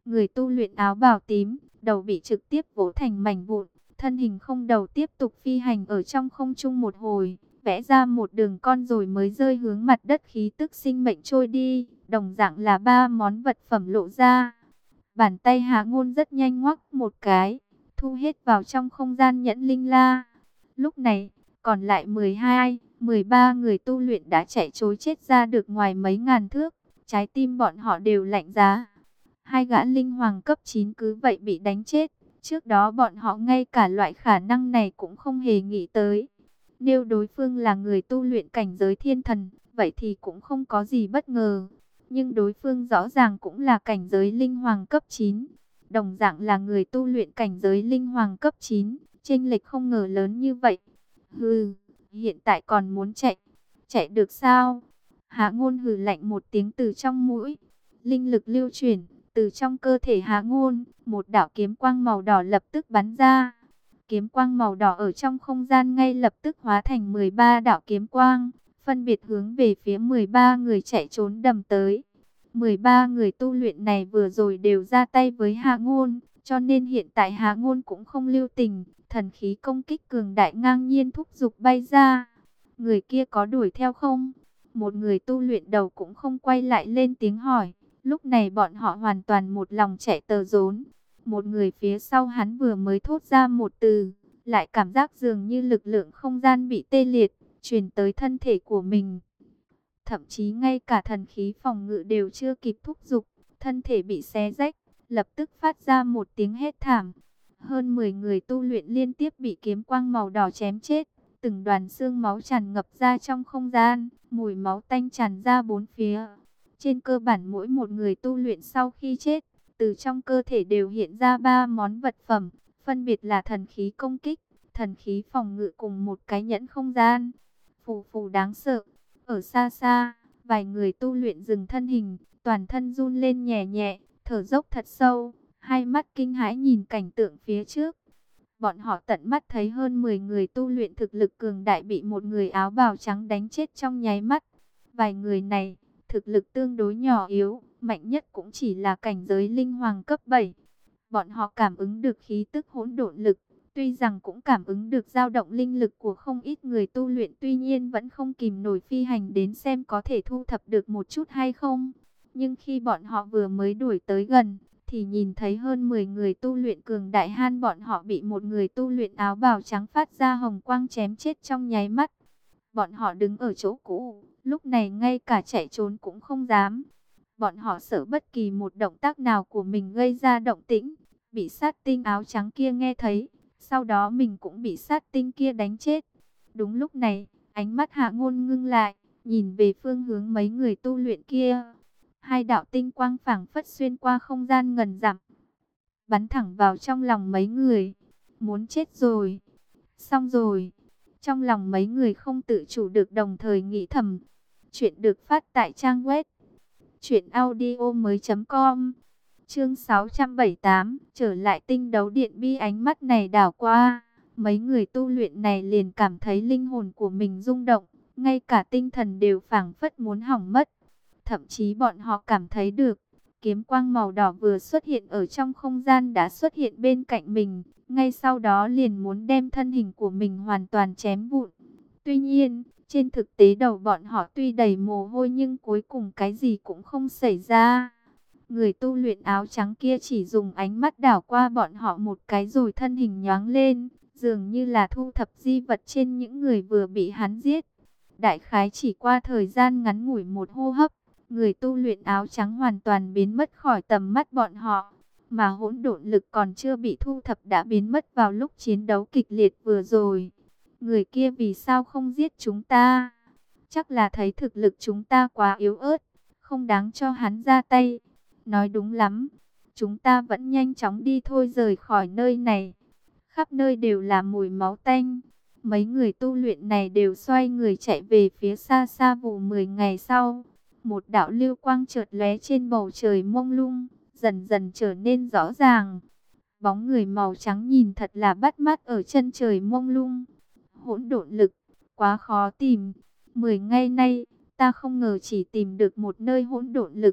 Người tu luyện áo bào tím, đầu bị trực tiếp vỗ thành mảnh vụn, thân hình không đầu tiếp tục phi hành ở trong không trung một hồi, vẽ ra một đường cong rồi mới rơi hướng mặt đất, khí tức sinh mệnh trôi đi, đồng dạng là ba món vật phẩm lộ ra. Bàn tay Hạ Ngôn rất nhanh ngoắc một cái, thu hết vào trong không gian nhẫn linh la. Lúc này, còn lại 12, 13 người tu luyện đã chạy trối chết ra được ngoài mấy ngàn thước, trái tim bọn họ đều lạnh giá. Hai gã linh hoàng cấp 9 cứ vậy bị đánh chết, trước đó bọn họ ngay cả loại khả năng này cũng không hề nghĩ tới. Nếu đối phương là người tu luyện cảnh giới thiên thần, vậy thì cũng không có gì bất ngờ. Nhưng đối phương rõ ràng cũng là cảnh giới linh hoàng cấp 9. Đồng dạng là người tu luyện cảnh giới linh hoàng cấp 9. Chênh lệch không ngờ lớn như vậy. Hừ, hiện tại còn muốn chạy. Chạy được sao? Hạ Ngôn hừ lạnh một tiếng từ trong mũi. Linh lực lưu chuyển, từ trong cơ thể Hạ Ngôn, một đạo kiếm quang màu đỏ lập tức bắn ra. Kiếm quang màu đỏ ở trong không gian ngay lập tức hóa thành 13 đạo kiếm quang, phân biệt hướng về phía 13 người chạy trốn đầm tới. 13 người tu luyện này vừa rồi đều ra tay với Hạ Ngôn, cho nên hiện tại Hạ Ngôn cũng không lưu tình, thần khí công kích cường đại ngang nhiên thúc giục bay ra. Người kia có đuổi theo không? Một người tu luyện đầu cũng không quay lại lên tiếng hỏi. Lúc này bọn họ hoàn toàn một lòng chạy tờ rốn. Một người phía sau hắn vừa mới thốt ra một từ, lại cảm giác dường như lực lượng không gian bị tê liệt, truyền tới thân thể của mình. Thậm chí ngay cả thần khí phòng ngự đều chưa kịp thúc giục, thân thể bị xé rách, lập tức phát ra một tiếng hét thảm. Hơn 10 người tu luyện liên tiếp bị kiếm quang màu đỏ chém chết, từng đoàn xương máu tràn ngập ra trong không gian, mùi máu tanh tràn ra bốn phía. Trên cơ bản mỗi một người tu luyện sau khi chết, từ trong cơ thể đều hiện ra 3 món vật phẩm, phân biệt là thần khí công kích, thần khí phòng ngự cùng một cái nhẫn không gian. Phù phù đáng sợ. Ở xa xa, vài người tu luyện dừng thân hình, toàn thân run lên nhẹ nhẹ, thở dốc thật sâu, hai mắt kinh hãi nhìn cảnh tượng phía trước. Bọn họ tận mắt thấy hơn 10 người tu luyện thực lực cường đại bị một người áo bào trắng đánh chết trong nháy mắt. Vài người này, thực lực tương đối nhỏ yếu, mạnh nhất cũng chỉ là cảnh giới linh hoàng cấp 7. Bọn họ cảm ứng được khí tức hỗn độn lực, tuy rằng cũng cảm ứng được dao động linh lực của không ít người tu luyện, tuy nhiên vẫn không kìm nổi phi hành đến xem có thể thu thập được một chút hay không. Nhưng khi bọn họ vừa mới đuổi tới gần, thì nhìn thấy hơn 10 người tu luyện cường đại han bọn họ bị một người tu luyện áo bào trắng phát ra hồng quang chém chết trong nháy mắt. Bọn họ đứng ở chỗ cũ, lúc này ngay cả chạy trốn cũng không dám. Bọn họ sợ bất kỳ một động tác nào của mình gây ra động tĩnh, bị sát tinh áo trắng kia nghe thấy, sau đó mình cũng bị sát tinh kia đánh chết. Đúng lúc này, ánh mắt Hạ Ngôn ngưng lại, nhìn về phương hướng mấy người tu luyện kia. Hai đạo tinh quang phảng phất xuyên qua không gian ngần dặm, bắn thẳng vào trong lòng mấy người. Muốn chết rồi, xong rồi. Trong lòng mấy người không tự chủ được đồng thời nghĩ thầm. Chuyện được phát tại trang web truyệnaudiomoi.com. Chương 678, trở lại tinh đấu điện bi. Ánh mắt này đảo qua, mấy người tu luyện này liền cảm thấy linh hồn của mình rung động, ngay cả tinh thần đều phảng phất muốn hỏng mất. Thậm chí bọn họ cảm thấy được, kiếm quang màu đỏ vừa xuất hiện ở trong không gian đã xuất hiện bên cạnh mình, ngay sau đó liền muốn đem thân hình của mình hoàn toàn chém vụn. Tuy nhiên, trên thực tế đầu bọn họ tuy đầy mồ hôi nhưng cuối cùng cái gì cũng không xảy ra. Người tu luyện áo trắng kia chỉ dùng ánh mắt đảo qua bọn họ một cái rồi thân hình nhoáng lên, dường như là thu thập di vật trên những người vừa bị hắn giết. Đại khái chỉ qua thời gian ngắn ngủi một hô hấp, người tu luyện áo trắng hoàn toàn biến mất khỏi tầm mắt bọn họ, mà hỗn độn lực còn chưa bị thu thập đã biến mất vào lúc chiến đấu kịch liệt vừa rồi. Người kia vì sao không giết chúng ta? Chắc là thấy thực lực chúng ta quá yếu ớt, không đáng cho hắn ra tay. Nói đúng lắm, chúng ta vẫn nhanh chóng đi thôi, rời khỏi nơi này. Khắp nơi đều là mùi máu tanh. Mấy người tu luyện này đều xoay người chạy về phía xa xa. Vụ 10 ngày sau, một đạo lưu quang chợt lóe trên bầu trời mông lung, dần dần trở nên rõ ràng. Bóng người màu trắng nhìn thật là bắt mắt ở chân trời mông lung. Hỗn độn lực, quá khó tìm. 10 ngày nay, ta không ngờ chỉ tìm được một nơi hỗn độn lực.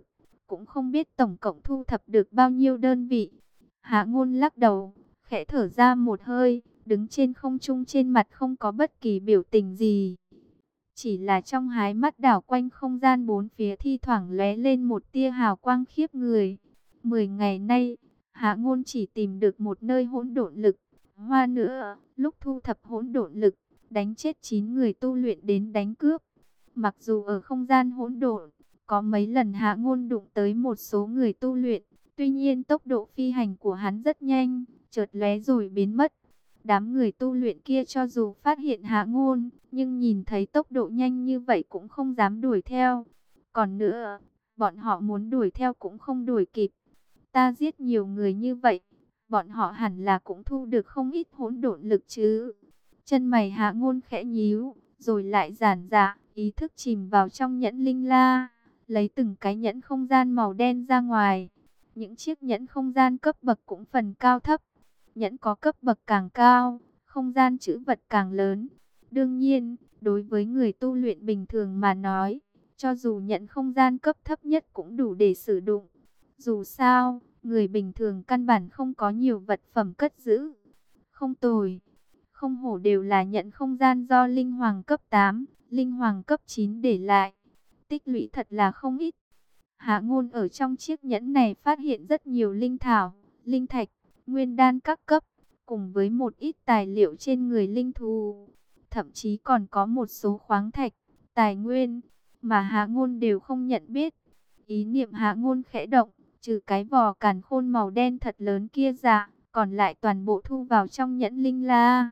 cũng không biết tổng cộng thu thập được bao nhiêu đơn vị. Hạ Ngôn lắc đầu, khẽ thở ra một hơi, đứng trên không trung, trên mặt không có bất kỳ biểu tình gì. Chỉ là trong hái mắt đảo quanh không gian bốn phía thi thoảng lóe lên một tia hào quang khiếp người. 10 ngày nay, Hạ Ngôn chỉ tìm được một nơi hỗn độn lực. Hoa nữa, lúc thu thập hỗn độn lực, đánh chết 9 người tu luyện đến đánh cướp. Mặc dù ở không gian hỗn độn, có mấy lần Hạ Ngôn đụng tới một số người tu luyện, tuy nhiên tốc độ phi hành của hắn rất nhanh, chợt lóe rồi biến mất. Đám người tu luyện kia cho dù phát hiện Hạ Ngôn, nhưng nhìn thấy tốc độ nhanh như vậy cũng không dám đuổi theo. Còn nữa, bọn họ muốn đuổi theo cũng không đuổi kịp. Ta giết nhiều người như vậy, bọn họ hẳn là cũng thu được không ít hỗn độn lực chứ. Chân mày Hạ Ngôn khẽ nhíu, rồi lại giãn ra, ý thức chìm vào trong nhẫn linh la, lấy từng cái nhẫn không gian màu đen ra ngoài. Những chiếc nhẫn không gian cấp bậc cũng phần cao thấp. Nhẫn có cấp bậc càng cao, không gian trữ vật càng lớn. Đương nhiên, đối với người tu luyện bình thường mà nói, cho dù nhẫn không gian cấp thấp nhất cũng đủ để sử dụng. Dù sao, người bình thường căn bản không có nhiều vật phẩm cất giữ. Không tồi, không hổ đều là nhẫn không gian do Linh Hoàng cấp 8, Linh Hoàng cấp 9 để lại. Tích lũy thật là không ít. Hạ Ngôn ở trong chiếc nhẫn này phát hiện rất nhiều linh thảo, linh thạch, nguyên đan các cấp, cùng với một ít tài liệu trên người linh thú. Thậm chí còn có một số khoáng thạch, tài nguyên, mà Hạ Ngôn đều không nhận biết. Ý niệm Hạ Ngôn khẽ động, trừ cái vỏ càn khôn màu đen thật lớn kia ra, còn lại toàn bộ thu vào trong nhẫn linh la.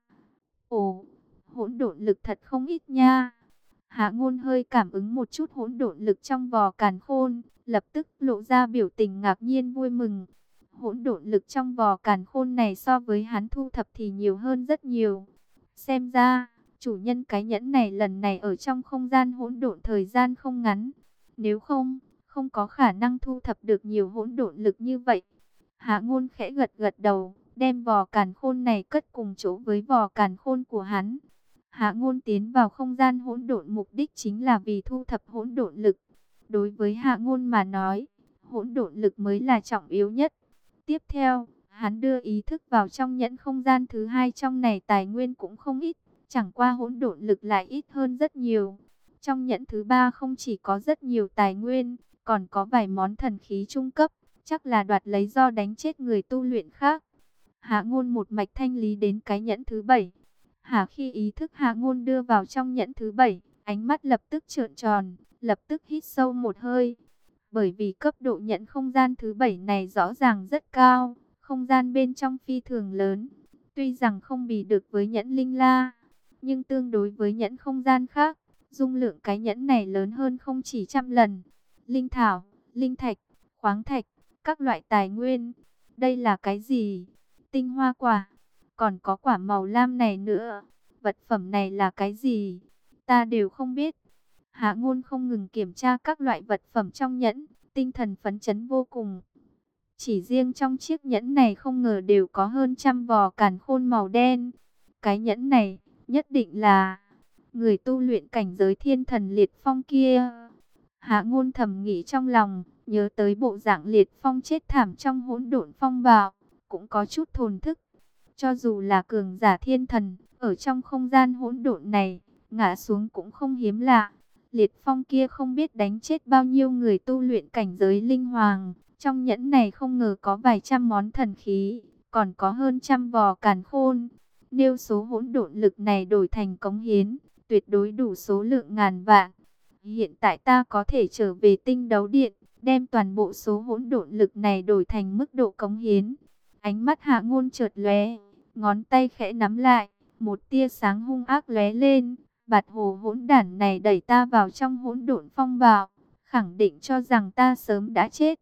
Ồ, hỗn độn lực thật không ít nha. Hạ Ngôn hơi cảm ứng một chút hỗn độn lực trong vỏ càn khôn, lập tức lộ ra biểu tình ngạc nhiên vui mừng. Hỗn độn lực trong vỏ càn khôn này so với hắn thu thập thì nhiều hơn rất nhiều. Xem ra, chủ nhân cái nhẫn này lần này ở trong không gian hỗn độn thời gian không ngắn. Nếu không, không có khả năng thu thập được nhiều hỗn độn lực như vậy. Hạ Ngôn khẽ gật gật đầu, đem vỏ càn khôn này cất cùng chỗ với vỏ càn khôn của hắn. Hạ Ngôn tiến vào không gian hỗn độn mục đích chính là vì thu thập hỗn độn lực. Đối với Hạ Ngôn mà nói, hỗn độn lực mới là trọng yếu nhất. Tiếp theo, hắn đưa ý thức vào trong nhẫn không gian thứ hai, trong này tài nguyên cũng không ít, chẳng qua hỗn độn lực lại ít hơn rất nhiều. Trong nhẫn thứ ba không chỉ có rất nhiều tài nguyên, còn có vài món thần khí trung cấp, chắc là đoạt lấy do đánh chết người tu luyện khác. Hạ Ngôn một mạch thanh lý đến cái nhẫn thứ 7. Khi ý thức Hạ Ngôn đưa vào trong nhẫn thứ 7, ánh mắt lập tức trợn tròn, lập tức hít sâu một hơi. Bởi vì cấp độ nhẫn không gian thứ 7 này rõ ràng rất cao, không gian bên trong phi thường lớn. Tuy rằng không bì được với nhẫn linh la, nhưng tương đối với nhẫn không gian khác, dung lượng cái nhẫn này lớn hơn không chỉ trăm lần. Linh thảo, linh thạch, khoáng thạch, các loại tài nguyên. Đây là cái gì? Tinh hoa quả, còn có quả màu lam này nữa. Vật phẩm này là cái gì? Ta đều không biết. Hạ Ngôn không ngừng kiểm tra các loại vật phẩm trong nhẫn, tinh thần phấn chấn vô cùng. Chỉ riêng trong chiếc nhẫn này không ngờ đều có hơn trăm vỏ càn khôn màu đen. Cái nhẫn này nhất định là người tu luyện cảnh giới thiên thần Liệt Phong kia. Hạ Ngôn thầm nghĩ trong lòng, nhớ tới bộ dạng Liệt Phong chết thảm trong hỗn độn phong bạo, cũng có chút thổn thức. Cho dù là cường giả thiên thần, ở trong không gian hỗn độn này, ngã xuống cũng không hiếm lạ. Liệt Phong kia không biết đánh chết bao nhiêu người tu luyện cảnh giới linh hoàng. Trong nhẫn này không ngờ có vài trăm món thần khí, còn có hơn trăm vò càn khôn. Nếu số hỗn độn lực này đổi thành cống hiến, tuyệt đối đủ số lượng ngàn vạn. Hiện tại ta có thể trở về tinh đấu điện, đem toàn bộ số hỗn độn lực này đổi thành mức độ cống hiến. Ánh mắt Hạ Ngôn chợt lóe, ngón tay khẽ nắm lại, một tia sáng hung ác lóe lên. Bạt hồ hỗn đản này đẩy ta vào trong hỗn độn phong bạo, khẳng định cho rằng ta sớm đã chết.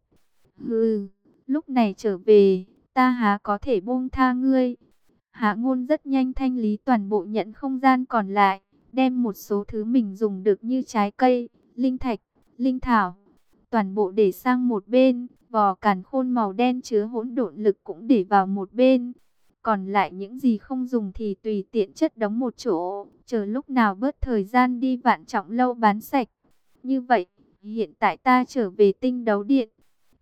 Hừ, lúc này trở về, ta há có thể buông tha ngươi. Hạ Ngôn rất nhanh thanh lý toàn bộ nhẫn không gian còn lại, đem một số thứ mình dùng được như trái cây, linh thạch, linh thảo, toàn bộ để sang một bên. Vỏ càn khôn màu đen chứa hỗn độn lực cũng để vào một bên. Còn lại những gì không dùng thì tùy tiện chất đóng một chỗ, chờ lúc nào bớt thời gian đi Vạn Trọng lâu bán sạch. Như vậy, hiện tại ta trở về tinh đấu điện,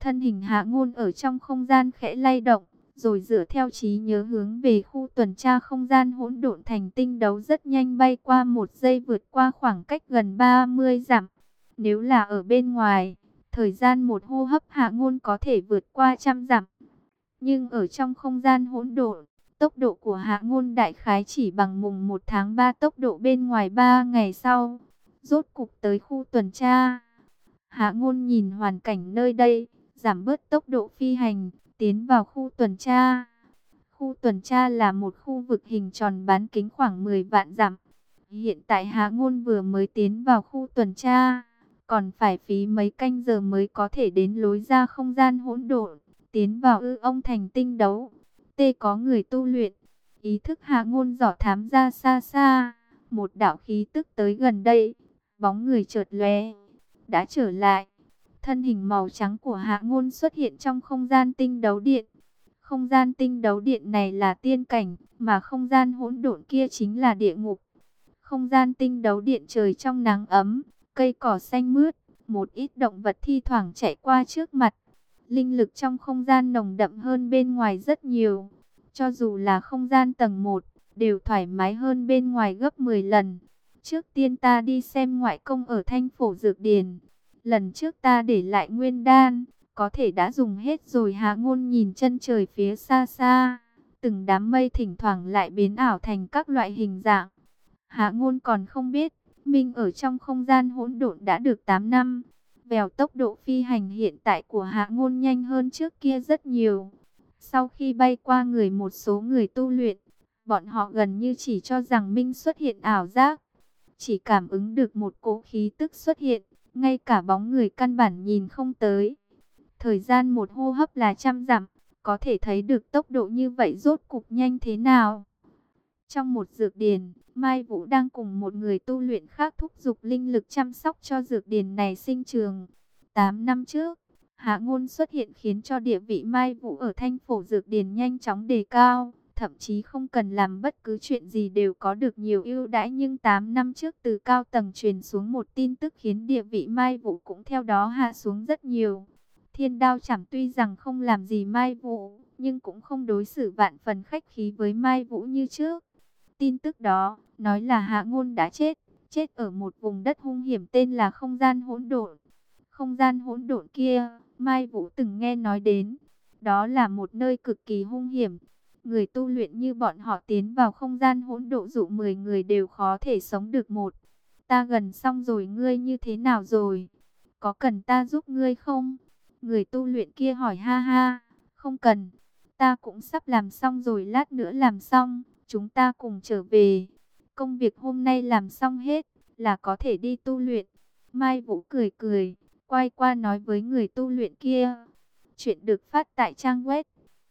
Thân hình Hạ Ngôn ở trong không gian khẽ lay động, rồi dựa theo trí nhớ hướng về khu tuần tra không gian hỗn độn thành tinh đấu, rất nhanh bay qua 1 giây, vượt qua khoảng cách gần 30 dặm. Nếu là ở bên ngoài, thời gian một hô hấp Hạ Ngôn có thể vượt qua trăm dặm. Nhưng ở trong không gian hỗn độn, tốc độ của Hạ Ngôn đại khái chỉ bằng mùng 1 tháng 3 tốc độ bên ngoài 3 ngày sau. Rốt cục tới khu tuần tra. Hạ Ngôn nhìn hoàn cảnh nơi đây, giảm bớt tốc độ phi hành, tiến vào khu tuần tra. Khu tuần tra là một khu vực hình tròn bán kính khoảng 10 vạn dặm. Hiện tại Hạ Ngôn vừa mới tiến vào khu tuần tra, còn phải phí mấy canh giờ mới có thể đến lối ra không gian hỗn độn, tiến vào ư ông thành tinh đấu. Có người tu luyện. Ý thức Hạ Ngôn dò thám ra xa xa, một đạo khí tức tới gần đây, bóng người chợt lóe, đã trở lại. Thân hình màu trắng của Hạ Ngôn xuất hiện trong không gian tinh đấu điện. Không gian tinh đấu điện này là tiên cảnh, mà không gian hỗn độn kia chính là địa ngục. Không gian tinh đấu điện trời trong nắng ấm, cây cỏ xanh mướt, một ít động vật thi thoảng chạy qua trước mặt. Linh lực trong không gian nồng đậm hơn bên ngoài rất nhiều. Cho dù là không gian tầng 1, đều thoải mái hơn bên ngoài gấp 10 lần. Trước tiên ta đi xem ngoại công ở Thanh Phổ Dược Điền. Lần trước ta để lại nguyên đan, có thể đã dùng hết rồi. Hạ Ngôn nhìn chân trời phía xa xa, từng đám mây thỉnh thoảng lại biến ảo thành các loại hình dạng. Hạ Ngôn còn không biết, mình ở trong không gian hỗn độn đã được 8 năm. Vèo, tốc độ phi hành hiện tại của Hạ Ngôn nhanh hơn trước kia rất nhiều. Sau khi bay qua người một số người tu luyện, bọn họ gần như chỉ cho rằng Minh xuất hiện ảo giác. Chỉ cảm ứng được một cỗ khí tức xuất hiện, ngay cả bóng người căn bản nhìn không tới. Thời gian một hô hấp là trăm dặm, có thể thấy được tốc độ như vậy rốt cục nhanh thế nào. Trong một dược điền, Mai Vũ đang cùng một người tu luyện khác thúc giục linh lực chăm sóc cho dược điền này sinh trường. 8 năm trước, Hạ Ngôn xuất hiện khiến cho địa vị Mai Vũ ở Thanh Phổ Dược Điền nhanh chóng đề cao. Thậm chí không cần làm bất cứ chuyện gì đều có được nhiều ưu đãi. Nhưng 8 năm trước từ cao tầng truyền xuống một tin tức khiến địa vị Mai Vũ cũng theo đó hạ xuống rất nhiều. Thiên Đao Chảm tuy rằng không làm gì Mai Vũ, nhưng cũng không đối xử vạn phần khách khí với Mai Vũ như trước. Tin tức đó nói là Hạ Ngôn đã chết, chết ở một vùng đất hung hiểm tên là không gian hỗn độn. Không gian hỗn độn kia, Mai Vũ từng nghe nói đến. Đó là một nơi cực kỳ hung hiểm. Người tu luyện như bọn họ tiến vào không gian hỗn độn dụ 10 người đều khó thể sống được một. Ta gần xong rồi, ngươi như thế nào rồi? Có cần ta giúp ngươi không? Người tu luyện kia hỏi. Ha ha, không cần. Ta cũng sắp làm xong rồi, lát nữa làm xong, chúng ta cùng trở về. Công việc hôm nay làm xong hết, là có thể đi tu luyện. Mai Vũ cười cười, quay qua nói với người tu luyện kia. Chuyện được phát tại trang web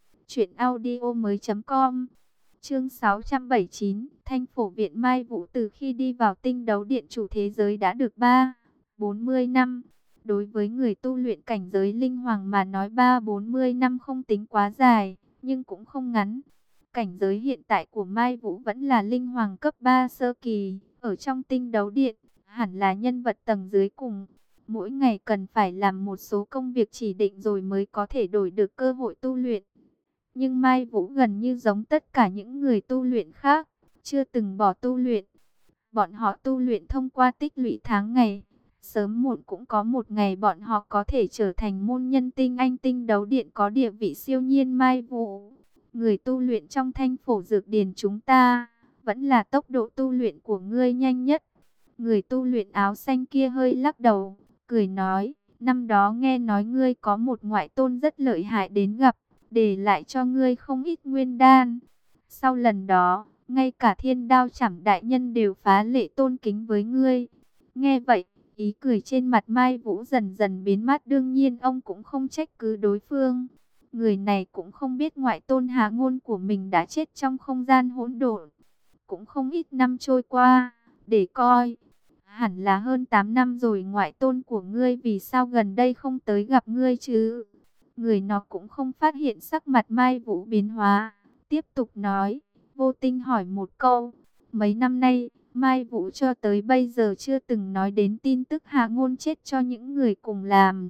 truyệnaudiomoi.com. Chương 679, Thanh Phổ Viện. Mai Vũ từ khi đi vào tinh đấu điện chủ thế giới đã được 40 năm. Đối với người tu luyện cảnh giới linh hoàng mà nói 40 năm không tính quá dài, nhưng cũng không ngắn. Cảnh giới hiện tại của Mai Vũ vẫn là linh hoàng cấp 3 sơ kỳ, ở trong tinh đấu điện, hẳn là nhân vật tầng dưới cùng. Mỗi ngày cần phải làm một số công việc chỉ định rồi mới có thể đổi được cơ hội tu luyện. Nhưng Mai Vũ gần như giống tất cả những người tu luyện khác, chưa từng bỏ tu luyện. Bọn họ tu luyện thông qua tích lũy tháng ngày. Sớm muộn cũng có một ngày bọn họ có thể trở thành môn nhân tinh anh tinh đấu điện có địa vị siêu nhiên. Mai Vũ, người tu luyện trong Thanh Phổ Dược Điền chúng ta, vẫn là tốc độ tu luyện của ngươi nhanh nhất. Người tu luyện áo xanh kia hơi lắc đầu, cười nói, năm đó nghe nói ngươi có một ngoại tôn rất lợi hại đến gặp, để lại cho ngươi không ít nguyên đan. Sau lần đó, ngay cả Thiên Đao Chảm đại nhân đều phá lệ tôn kính với ngươi. Nghe vậy, ý cười trên mặt Mai Vũ dần dần biến mất. Đương nhiên ông cũng không trách cứ đối phương. Người này cũng không biết ngoại tôn Hạ Ngôn của mình đã chết trong không gian hỗn độn. Cũng không ít năm trôi qua, để coi. Hẳn là hơn 8 năm rồi. Ngoại tôn của ngươi vì sao gần đây không tới gặp ngươi chứ? Người nó cũng không phát hiện sắc mặt Mai Vũ biến hóa. Tiếp tục nói, vô tình hỏi một câu. Mấy năm nay, Mai Vũ cho tới bây giờ chưa từng nói đến tin tức Hạ Ngôn chết cho những người cùng làm.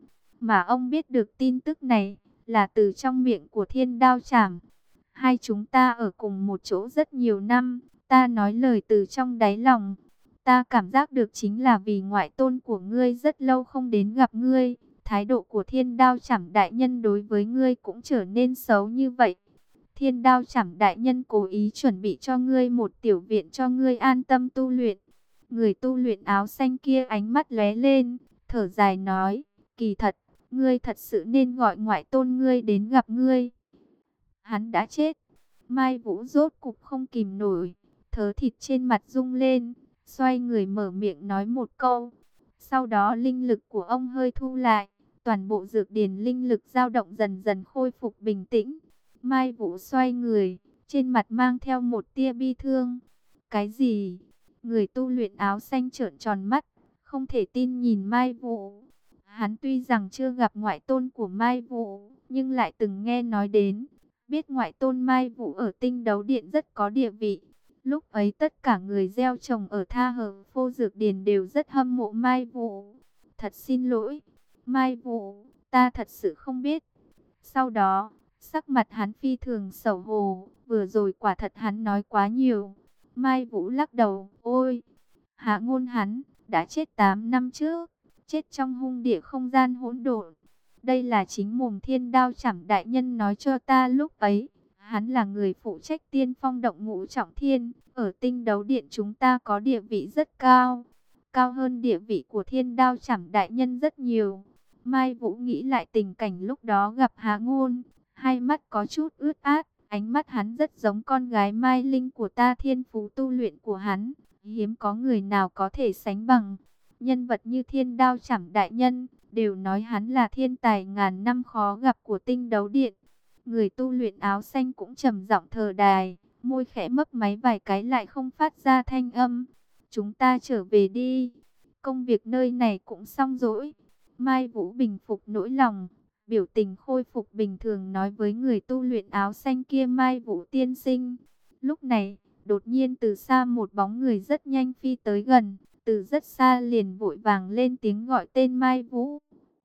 Mà ông biết được tin tức này là từ trong miệng của Thiên Đao Trảm. Hai chúng ta ở cùng một chỗ rất nhiều năm, ta nói lời từ trong đáy lòng. Ta cảm giác được chính là vì ngoại tôn của ngươi rất lâu không đến gặp ngươi, thái độ của Thiên Đao Trảm đại nhân đối với ngươi cũng trở nên xấu như vậy. Thiên Đao Trảm đại nhân cố ý chuẩn bị cho ngươi một tiểu viện cho ngươi an tâm tu luyện. Người tu luyện áo xanh kia ánh mắt lóe lên, thở dài nói, kỳ thật, ngươi thật sự nên gọi ngoại tôn ngươi đến gặp ngươi. Hắn đã chết. Mai Vũ rốt cục không kìm nổi, thớ thịt trên mặt rung lên, xoay người mở miệng nói một câu. Sau đó linh lực của ông hơi thu lại, toàn bộ dược điển linh lực dao động dần dần khôi phục bình tĩnh. Mai Vũ xoay người, trên mặt mang theo một tia bi thương. Cái gì? Người tu luyện áo xanh trợn tròn mắt, không thể tin nhìn Mai Vũ. Hắn tuy rằng chưa gặp ngoại tôn của Mai Vũ, nhưng lại từng nghe nói đến, biết ngoại tôn Mai Vũ ở Tinh Đấu Điện rất có địa vị. Lúc ấy tất cả người gieo trồng ở Tha Hờ Phô Dược Điền đều rất hâm mộ Mai Vũ. Thật xin lỗi, Mai Vũ, ta thật sự không biết. Sau đó, sắc mặt hắn phi thường xấu hổ, vừa rồi quả thật hắn nói quá nhiều. Mai Vũ lắc đầu, ôi, Hạ Ngôn hắn đã chết 8 năm trước, chết trong hung địa không gian hỗn độn. Đây là chính mồm Thiên Đao Trảm đại nhân nói cho ta lúc ấy. Hắn là người phụ trách tiên phong động ngũ trọng thiên, ở Tinh Đấu Điện chúng ta có địa vị rất cao, cao hơn địa vị của Thiên Đao Trảm đại nhân rất nhiều. Mai Vũ nghĩ lại tình cảnh lúc đó gặp Hạ Ngôn, hai mắt có chút ướt át, ánh mắt hắn rất giống con gái Mai Linh của ta, thiên phú tu luyện của hắn, hiếm có người nào có thể sánh bằng. Nhân vật như Thiên Đao Trảm đại nhân, đều nói hắn là thiên tài ngàn năm khó gặp của Tinh Đấu Điện. Người tu luyện áo xanh cũng trầm giọng thở đài, môi khẽ mấp máy vài cái lại không phát ra thanh âm. Chúng ta trở về đi, công việc nơi này cũng xong rồi. Mai Vũ bình phục nỗi lòng, biểu tình khôi phục bình thường nói với người tu luyện áo xanh kia, Mai Vũ tiên sinh. Lúc này, đột nhiên từ xa một bóng người rất nhanh phi tới gần, từ rất xa liền vội vàng lên tiếng gọi tên Mai Vũ.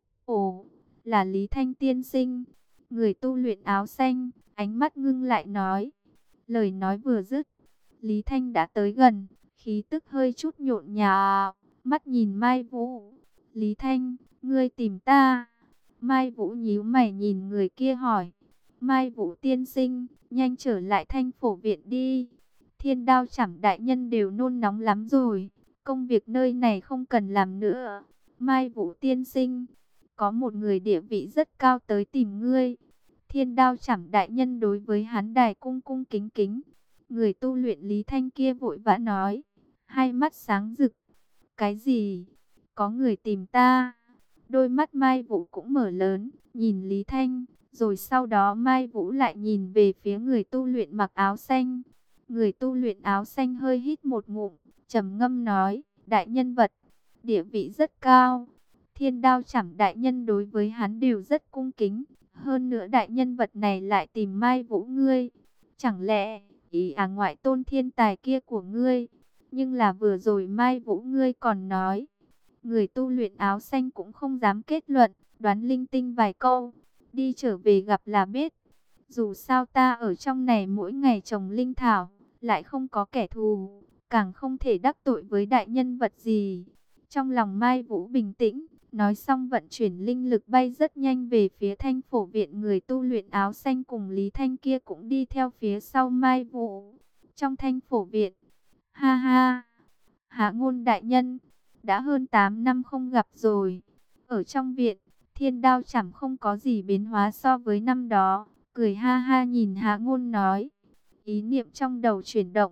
Ồ, là Lý Thanh tiên sinh. Người tu luyện áo xanh, ánh mắt ngưng lại nói. Lời nói vừa dứt, Lý Thanh đã tới gần, khí tức hơi chút nhộn nhạo, mắt nhìn Mai Vũ. Lý Thanh, ngươi tìm ta? Mai Vũ nhíu mày nhìn người kia hỏi. Mai Vũ tiên sinh, nhanh trở lại Thanh Phổ viện đi. Thiên Đao Trảm đại nhân đều nôn nóng lắm rồi, công việc nơi này không cần làm nữa. Mai Vũ tiên sinh, có một người địa vị rất cao tới tìm ngươi. Thiên Đao Trảm đại nhân đối với hắn đài cung cung kính kính. Người tu luyện Lý Thanh kia vội vã nói, hai mắt sáng rực. Cái gì? Có người tìm ta? Đôi mắt Mai Vũ cũng mở lớn, nhìn Lý Thanh, rồi sau đó Mai Vũ lại nhìn về phía người tu luyện mặc áo xanh. Người tu luyện áo xanh hơi hít một ngụm, trầm ngâm nói, đại nhân vật, địa vị rất cao. Thiên Đao Trảm đại nhân đối với hắn đều rất cung kính. Hơn nữa đại nhân vật này lại tìm Mai Vũ ngươi. Chẳng lẽ, ý ngoại tôn thiên tài kia của ngươi? Nhưng là vừa rồi Mai Vũ ngươi còn nói. Người tu luyện áo xanh cũng không dám kết luận, đoán linh tinh vài câu. Đi trở về gặp là biết. Dù sao ta ở trong này mỗi ngày trồng linh thảo, lại không có kẻ thù, càng không thể đắc tội với đại nhân vật gì. Trong lòng Mai Vũ bình tĩnh, nói xong vận chuyển linh lực bay rất nhanh về phía Thanh Phổ viện. Người tu luyện áo xanh cùng Lý Thanh kia cũng đi theo phía sau Mai Vũ. Trong Thanh Phổ viện, ha ha, Hạ Ngôn đại nhân, đã hơn 8 năm không gặp rồi. Ở trong viện, Thiên Đao Trảm không có gì biến hóa so với năm đó, cười ha ha nhìn Hạ Ngôn nói. Ý niệm trong đầu chuyển động.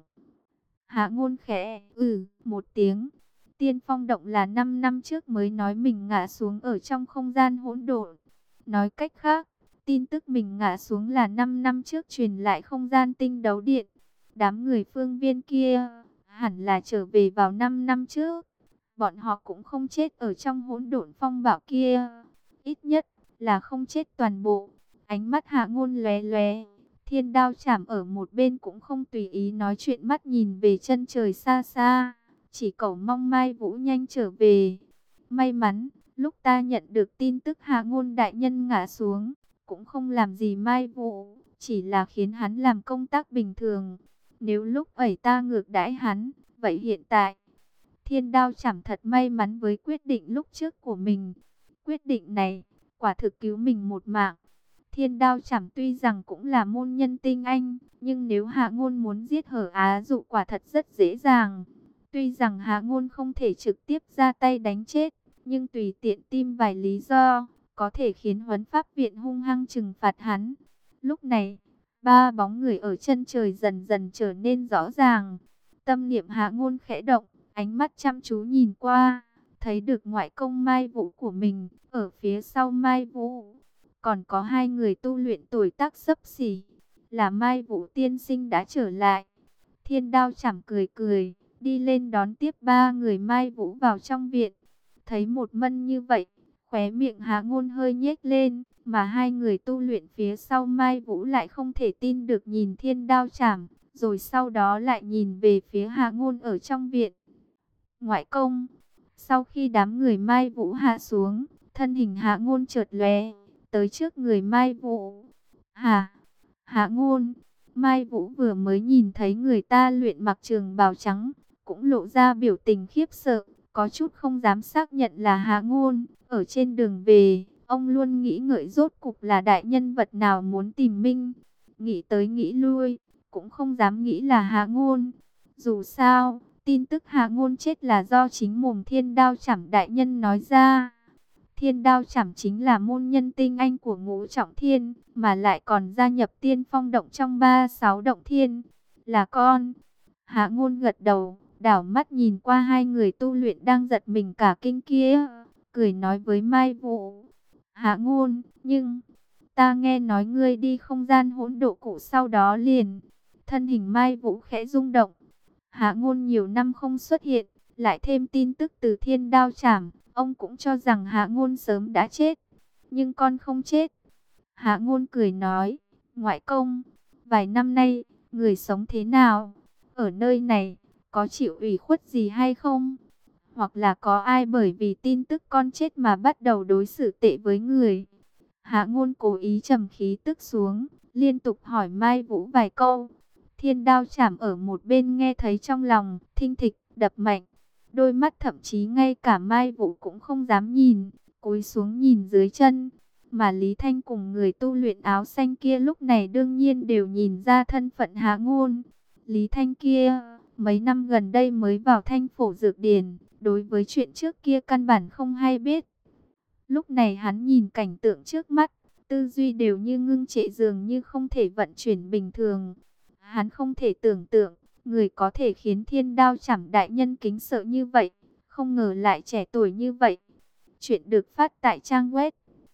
Hạ Ngôn khẽ một tiếng. Tiên Phong Động là 5 năm trước mới nói mình ngã xuống ở trong không gian hỗn độn. Nói cách khác, tin tức mình ngã xuống là 5 năm trước truyền lại không gian Tinh Đấu Điện. Đám người Phương Viên kia hẳn là trở về vào 5 năm trước. Bọn họ cũng không chết ở trong hỗn độn phong bạo kia, ít nhất là không chết toàn bộ. Ánh mắt Hạ Ngôn lóe lóe. Thiên Đao Trảm ở một bên cũng không tùy ý nói chuyện, mắt nhìn về chân trời xa xa, chỉ cầu mong Mai Vũ nhanh trở về. May mắn Lúc ta nhận được tin tức Hạ Ngôn đại nhân ngã xuống, cũng không làm gì Mai Vũ, chỉ là khiến hắn làm công tác bình thường. Nếu lúc ấy ta ngược đãi hắn, vậy hiện tại, Thiên Đao Chảm thật may mắn với quyết định lúc trước của mình. Quyết định này, quả thực cứu mình một mạng. Thiên Đao Chảm tuy rằng cũng là môn nhân tinh anh, nhưng nếu Hạ Ngôn muốn giết Hở Á Dụ quả thật rất dễ dàng. Tuy rằng Hạ Ngôn không thể trực tiếp ra tay đánh chết, nhưng tùy tiện tìm vài lý do, có thể khiến Huấn Pháp Viện hung hăng trừng phạt hắn. Lúc này, ba bóng người ở chân trời dần dần trở nên rõ ràng. Tâm niệm Hạ Ngôn khẽ động, ánh mắt chăm chú nhìn qua, thấy được ngoại công Mai Vũ của mình, ở phía sau Mai Vũ. Còn có hai người tu luyện tuổi tác xấp xỉ, là Mai Vũ tiên sinh đã trở lại. Thiên Đao Chảm cười cười, đi lên đón tiếp ba người Mai Vũ vào trong viện. Thấy một mân như vậy, khóe miệng Hạ Ngôn hơi nhếch lên, mà hai người tu luyện phía sau Mai Vũ lại không thể tin được nhìn Thiên Đao Chảm, rồi sau đó lại nhìn về phía Hạ Ngôn ở trong viện. Ngoại công, sau khi đám người Mai Vũ hạ xuống, thân hình Hạ Ngôn chợt lóe, tới trước người Mai Vũ. Hạ Ngôn, Mai Vũ vừa mới nhìn thấy người ta luyện mặc trường bào trắng, cũng lộ ra biểu tình khiếp sợ, có chút không dám xác nhận là Hạ Ngôn. Ở trên đường về, ông luôn nghĩ ngợi rốt cục là đại nhân vật nào muốn tìm Minh. Nghĩ tới nghĩ lui, cũng không dám nghĩ là Hạ Ngôn. Dù sao, tin tức Hạ Ngôn chết là do chính mồm Thiên Đao Chảm đại nhân nói ra. Thiên Đao Chảm chính là môn nhân tinh anh của Ngũ Trọng Thiên, mà lại còn gia nhập Tiên Phong động trong 36 động thiên. Là con. Hạ Ngôn gật đầu, đảo mắt nhìn qua hai người tu luyện đang giật mình cả kinh kia, cười nói với Mai Vũ. Hạ Ngôn, nhưng ta nghe nói ngươi đi không gian hỗn độ cũ sau đó liền. Thân hình Mai Vũ khẽ rung động. Hạ Ngôn nhiều năm không xuất hiện, lại thêm tin tức từ Thiên Đao Chảm, ông cũng cho rằng Hạ Ngôn sớm đã chết. Nhưng con không chết. Hạ Ngôn cười nói, ngoại công, vài năm nay, người sống thế nào? Ở nơi này, có chịu ủy khuất gì hay không? Hoặc là có ai bởi vì tin tức con chết mà bắt đầu đối xử tệ với người? Hạ Ngôn cố ý trầm khí tức xuống, liên tục hỏi Mai Vũ vài câu. Thiên Đao Chảm ở một bên nghe thấy trong lòng thinh thịch đập mạnh, đôi mắt thậm chí ngay cả Mai Vũ cũng không dám nhìn, cúi xuống nhìn dưới chân. Mà Lý Thanh cùng người tu luyện áo xanh kia lúc này đương nhiên đều nhìn ra thân phận Hạ Ngôn. Lý Thanh kia, mấy năm gần đây mới vào Thanh Phổ Dược Điền, đối với chuyện trước kia căn bản không hay biết. Lúc này hắn nhìn cảnh tượng trước mắt, tư duy đều như ngưng trệ, dường như không thể vận chuyển bình thường. Hắn không thể tưởng tượng, người có thể khiến Thiên Đao Chảm đại nhân kính sợ như vậy, không ngờ lại trẻ tuổi như vậy. Chuyện được phát tại trang web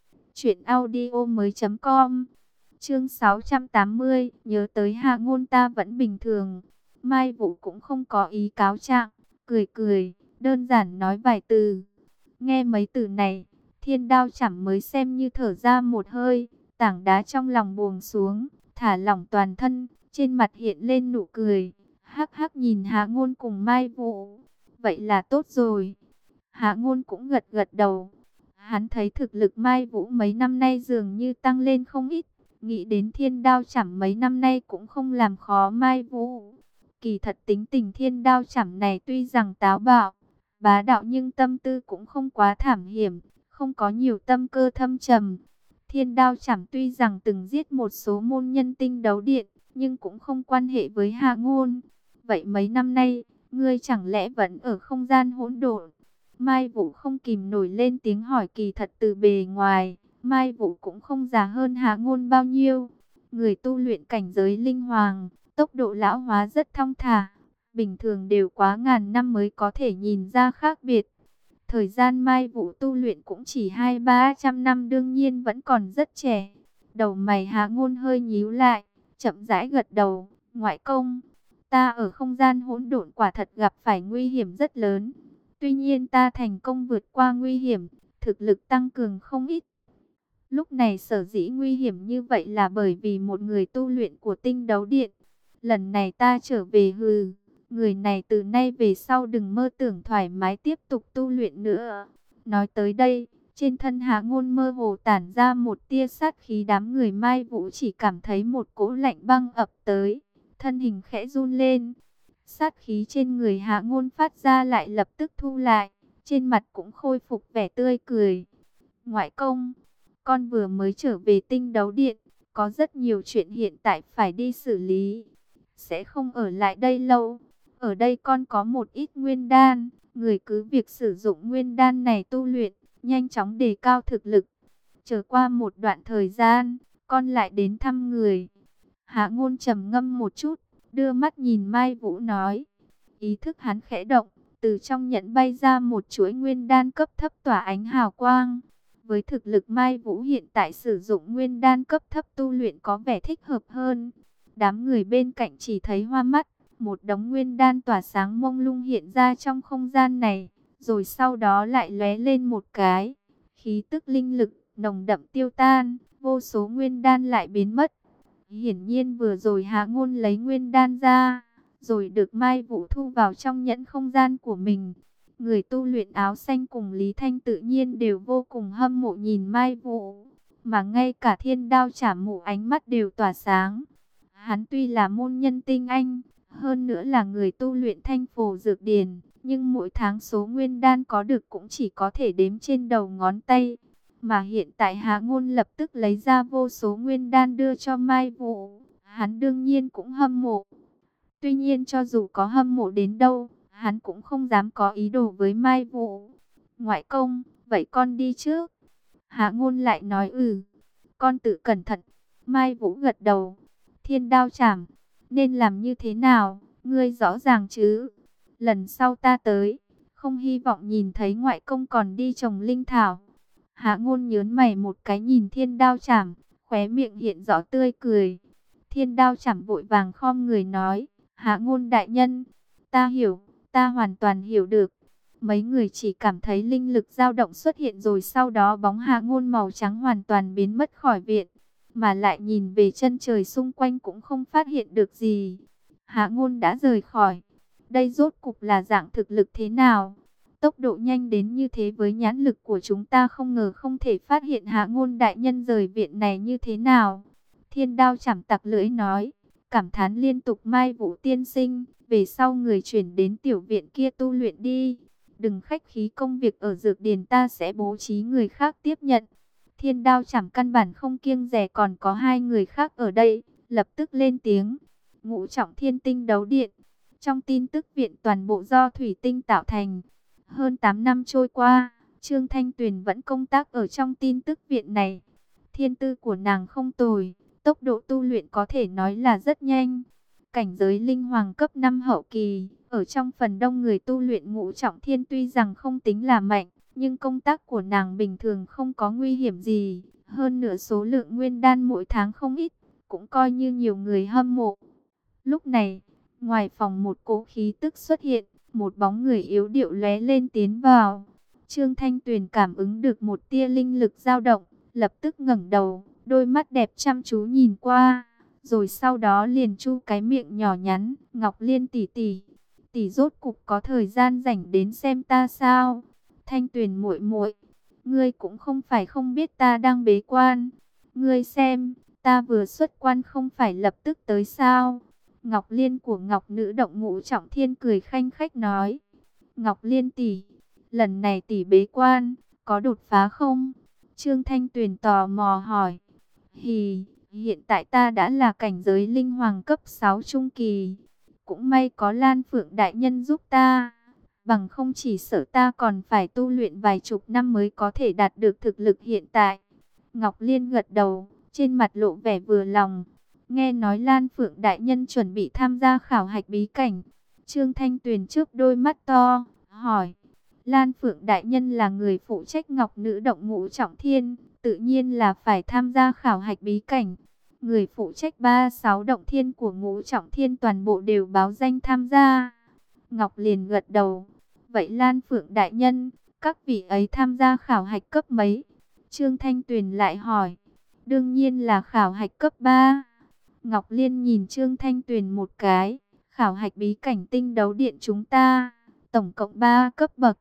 truyệnaudiomoi.com. Chương 680, nhớ tới Hạ Ngôn ta vẫn bình thường. Mai Vũ cũng không có ý cáo trạng, cười cười, đơn giản nói vài từ. Nghe mấy từ này, Thiên Đao Chảm mới xem như thở ra một hơi, tảng đá trong lòng buông xuống, thả lỏng toàn thân, trên mặt hiện lên nụ cười, hắc hắc nhìn Hạ Ngôn cùng Mai Vũ. Vậy là tốt rồi. Hạ Ngôn cũng gật gật đầu. Hắn thấy thực lực Mai Vũ mấy năm nay dường như tăng lên không ít, nghĩ đến Thiên Đao Chảm mấy năm nay cũng không làm khó Mai Vũ. Kỳ thật tính tình Thiên Đao Chảm này tuy rằng táo bạo, bá đạo nhưng tâm tư cũng không quá thảm hiểm, không có nhiều tâm cơ thâm trầm. Thiên Đao Chảm tuy rằng từng giết một số môn nhân tinh đấu điện, nhưng cũng không quan hệ với Hạ Ngôn. Vậy mấy năm nay, ngươi chẳng lẽ vẫn ở không gian hỗn độn? Mai Vũ không kìm nổi lên tiếng hỏi. Kỳ thật từ bề ngoài, Mai Vũ cũng không già hơn Hạ Ngôn bao nhiêu. Người tu luyện cảnh giới linh hoàng, tốc độ lão hóa rất thong thả, bình thường đều quá ngàn năm mới có thể nhìn ra khác biệt. Thời gian Mai Vũ tu luyện cũng chỉ 200-300 năm, đương nhiên vẫn còn rất trẻ. Đầu mày Hạ Ngôn hơi nhíu lại, chậm rãi gật đầu, ngoại công, ta ở không gian hỗn độn quả thật gặp phải nguy hiểm rất lớn. Tuy nhiên ta thành công vượt qua nguy hiểm, thực lực tăng cường không ít. Lúc này sở dĩ nguy hiểm như vậy là bởi vì một người tu luyện của tinh đấu điện. Lần này ta trở về người này từ nay về sau đừng mơ tưởng thoải mái tiếp tục tu luyện nữa. Nói tới đây, trên thân Hạ Ngôn mơ hồ tản ra một tia sát khí, đám người Mai Vũ chỉ cảm thấy một cỗ lạnh băng ập tới, thân hình khẽ run lên. Sát khí trên người Hạ Ngôn phát ra lại lập tức thu lại, trên mặt cũng khôi phục vẻ tươi cười. Ngoại công, con vừa mới trở về Tinh Đấu Điện, có rất nhiều chuyện hiện tại phải đi xử lý, sẽ không ở lại đây lâu. Ở đây con có một ít nguyên đan, người cứ việc sử dụng nguyên đan này tu luyện, nhanh chóng đề cao thực lực. Chờ qua một đoạn thời gian, con lại đến thăm người. Hạ Ngôn trầm ngâm một chút, đưa mắt nhìn Mai Vũ nói. Ý thức hắn khẽ động, từ trong nhẫn bay ra một chuỗi nguyên đan cấp thấp tỏa ánh hào quang. Với thực lực Mai Vũ hiện tại, sử dụng nguyên đan cấp thấp tu luyện có vẻ thích hợp hơn. Đám người bên cạnh chỉ thấy hoa mắt, một đống nguyên đan tỏa sáng mông lung hiện ra trong không gian này, rồi sau đó lại lóe lên một cái. Khí tức linh lực nồng đậm tiêu tan, vô số nguyên đan lại biến mất. Hiển nhiên vừa rồi Hạ Ngôn lấy nguyên đan ra, rồi được Mai Vũ thu vào trong nhẫn không gian của mình. Người tu luyện áo xanh cùng Lý Thanh tự nhiên đều vô cùng hâm mộ nhìn Mai Vũ, mà ngay cả Thiên Đao Trảm Mụ ánh mắt đều tỏa sáng. Hắn tuy là môn nhân tinh anh, hơn nữa là người tu luyện Thanh Phổ Dược Điển, nhưng mỗi tháng số nguyên đan có được cũng chỉ có thể đếm trên đầu ngón tay. Mà hiện tại Hạ Ngôn lập tức lấy ra vô số nguyên đan đưa cho Mai Vũ, hắn đương nhiên cũng hâm mộ. Tuy nhiên cho dù có hâm mộ đến đâu, hắn cũng không dám có ý đồ với Mai Vũ. Ngoại công, vậy con đi trước. Hạ Ngôn lại nói con tự cẩn thận. Mai Vũ gật đầu. Thiên Đao Trảm, nên làm như thế nào, ngươi rõ ràng chứ? Lần sau ta tới, không hy vọng nhìn thấy ngoại công còn đi trồng linh thảo. Hạ Ngôn nhớn mày một cái nhìn Thiên Đao Trảm, khóe miệng hiện rõ tươi cười. Thiên Đao Trảm vội vàng khom người nói, Hạ Ngôn đại nhân, ta hiểu, ta hoàn toàn hiểu được. Mấy người chỉ cảm thấy linh lực dao động xuất hiện, rồi sau đó bóng Hạ Ngôn màu trắng hoàn toàn biến mất khỏi viện, mà lại nhìn về chân trời xung quanh cũng không phát hiện được gì. Hạ Ngôn đã rời khỏi. Đây rốt cục là dạng thực lực thế nào? Tốc độ nhanh đến như thế, với nhãn lực của chúng ta không ngờ không thể phát hiện Hạ Ngôn đại nhân rời viện này như thế nào. Thiên Đao Trảm tặc lưỡi nói, cảm thán liên tục. Mai Vũ tiên sinh, về sau người chuyển đến tiểu viện kia tu luyện đi. Đừng khách khí, công việc ở dược điển ta sẽ bố trí người khác tiếp nhận. Thiên Đao Trảm căn bản không kiêng dè còn có hai người khác ở đây, lập tức lên tiếng. Ngũ trọng thiên tinh đấu điện. Trong tin tức viện toàn bộ do thủy tinh tạo thành. Hơn 8 năm trôi qua, Trương Thanh Tuyền vẫn công tác ở trong tin tức viện này. Thiên tư của nàng không tồi, tốc độ tu luyện có thể nói là rất nhanh. Cảnh giới linh hoàng cấp 5 hậu kỳ, ở trong phần đông người tu luyện ngũ trọng thiên tuy rằng không tính là mạnh, nhưng công tác của nàng bình thường không có nguy hiểm gì. Hơn nữa số lượng nguyên đan mỗi tháng không ít, cũng coi như nhiều người hâm mộ. Lúc này, ngoài phòng một cỗ khí tức xuất hiện, một bóng người yếu điệu lóe lên tiến vào. Trương Thanh Tuyền cảm ứng được một tia linh lực dao động, lập tức ngẩng đầu, đôi mắt đẹp chăm chú nhìn qua, rồi sau đó liền chu cái miệng nhỏ nhắn, Ngọc Liên tỷ tỷ, tỷ rốt cục có thời gian rảnh đến xem ta sao? Thanh Tuyền muội muội, ngươi cũng không phải không biết ta đang bế quan, ngươi xem, ta vừa xuất quan không phải lập tức tới sao? Ngọc Liên của Ngọc Nữ Động Ngũ Trọng Thiên cười khanh khách nói, Ngọc Liên tỷ, lần này tỷ bế quan, có đột phá không? Trương Thanh Tuyền tò mò hỏi. Hiện tại ta đã là cảnh giới linh hoàng cấp 6 trung kỳ. Cũng may có Lan Phượng đại nhân giúp ta. Bằng không chỉ sợ ta còn phải tu luyện vài chục năm mới có thể đạt được thực lực hiện tại. Ngọc Liên gật đầu, trên mặt lộ vẻ vừa lòng. Nghe nói Lan Phượng đại nhân chuẩn bị tham gia khảo hạch bí cảnh. Trương Thanh Tuyền chớp đôi mắt to, hỏi. Lan Phượng đại nhân là người phụ trách Ngọc Nữ Động Ngũ Trọng Thiên, tự nhiên là phải tham gia khảo hạch bí cảnh. Người phụ trách 36 động thiên của Ngũ Trọng Thiên toàn bộ đều báo danh tham gia. Ngọc liền gật đầu. Vậy Lan Phượng đại nhân, các vị ấy tham gia khảo hạch cấp mấy? Trương Thanh Tuyền lại hỏi. Đương nhiên là khảo hạch cấp 3. Ngọc Liên nhìn Trương Thanh Tuyền một cái. Khảo hạch bí cảnh tinh đấu điện chúng ta, tổng cộng 3 cấp bậc.